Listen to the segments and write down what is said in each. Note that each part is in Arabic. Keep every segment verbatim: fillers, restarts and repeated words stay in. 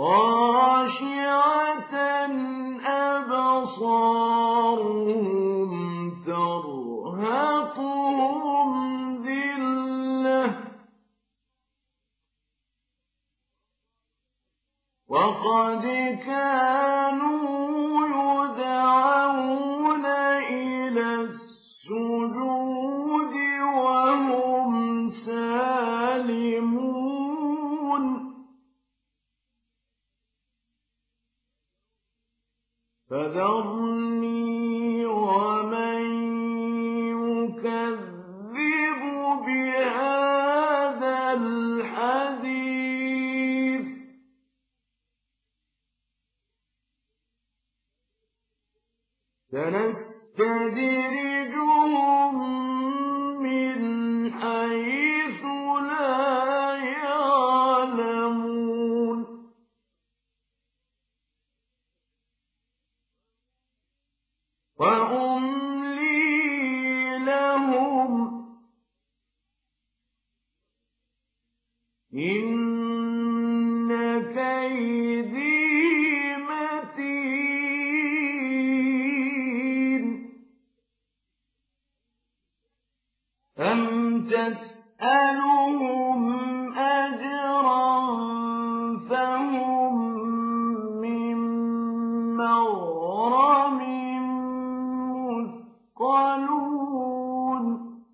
خاشعة أبصارهم ترهقهم ذلة وقد كانوا يدعون إلى السجود وهم سالمون فذرني ومن يكذب بهذا الحديث سنستدرجهم من حيث لا يعلمون وأملي لهم إن كيدي متين أم تسألهم أجرا فهم من مغرم مثقلون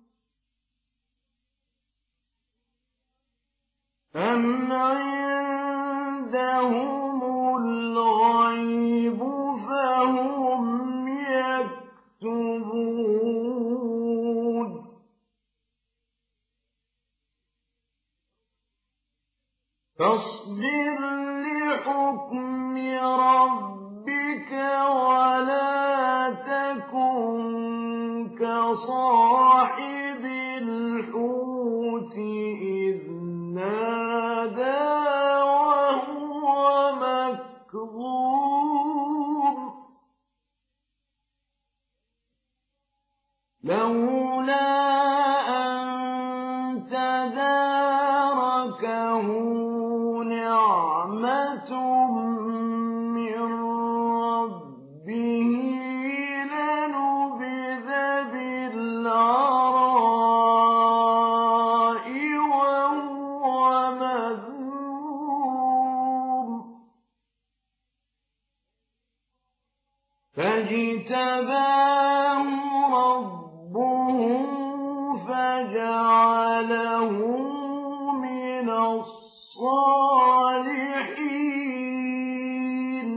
أم عندهم الغيب فهم يكتبون فاصبر لحكم ربك ولا تكن كصاحب الحوت إذ نادى وهو مكظوم لولا أن تداركه نعمة من ربه لنبذ بالعراء وهو مذموم فاجتباه ربه فجعله من الصالحين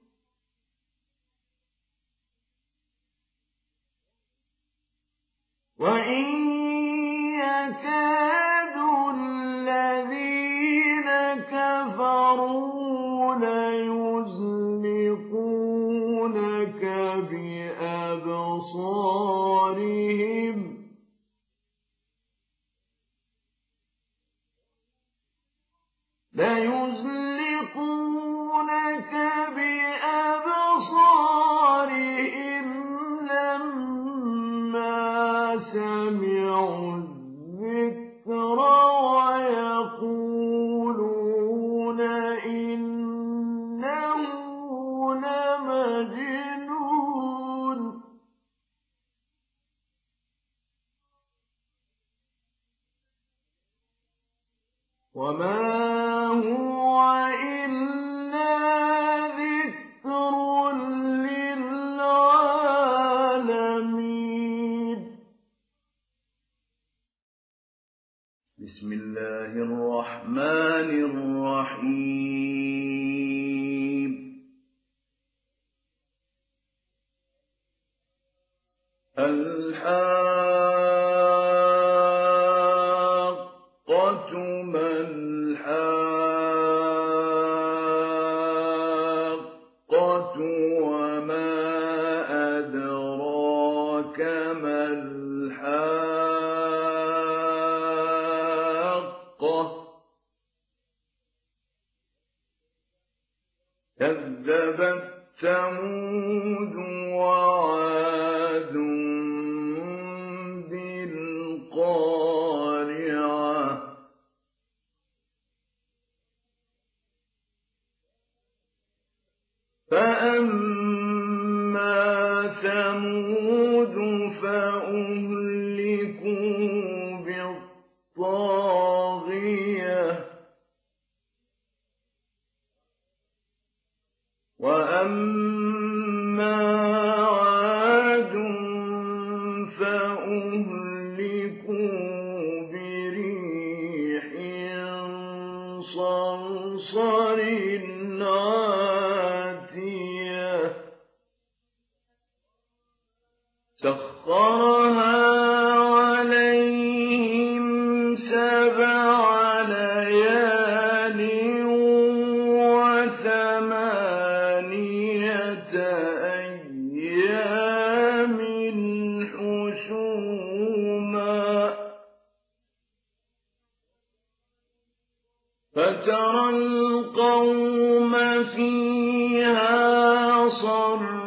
وإن يكاد الذين كفروا ليزلقونك بأبصارهم ليزلقونك بأبصارهم لما سمعوا الذكر ويقولون إنه لمجنون وما هو إلا ذكر للعالمين بسم الله الرحمن الرحيم الحاقة ما الحاقة وما أدراك ما الحاقة كذبت ثمود وعاد بالقارعة وأما ثمود فأهلكوا بالطاغية وأما عاد فأهلكوا بريح صرصر عاتية سخرها عليهم سبع ليال وثمانية أيام حسوما فترى القوم فيها صرعا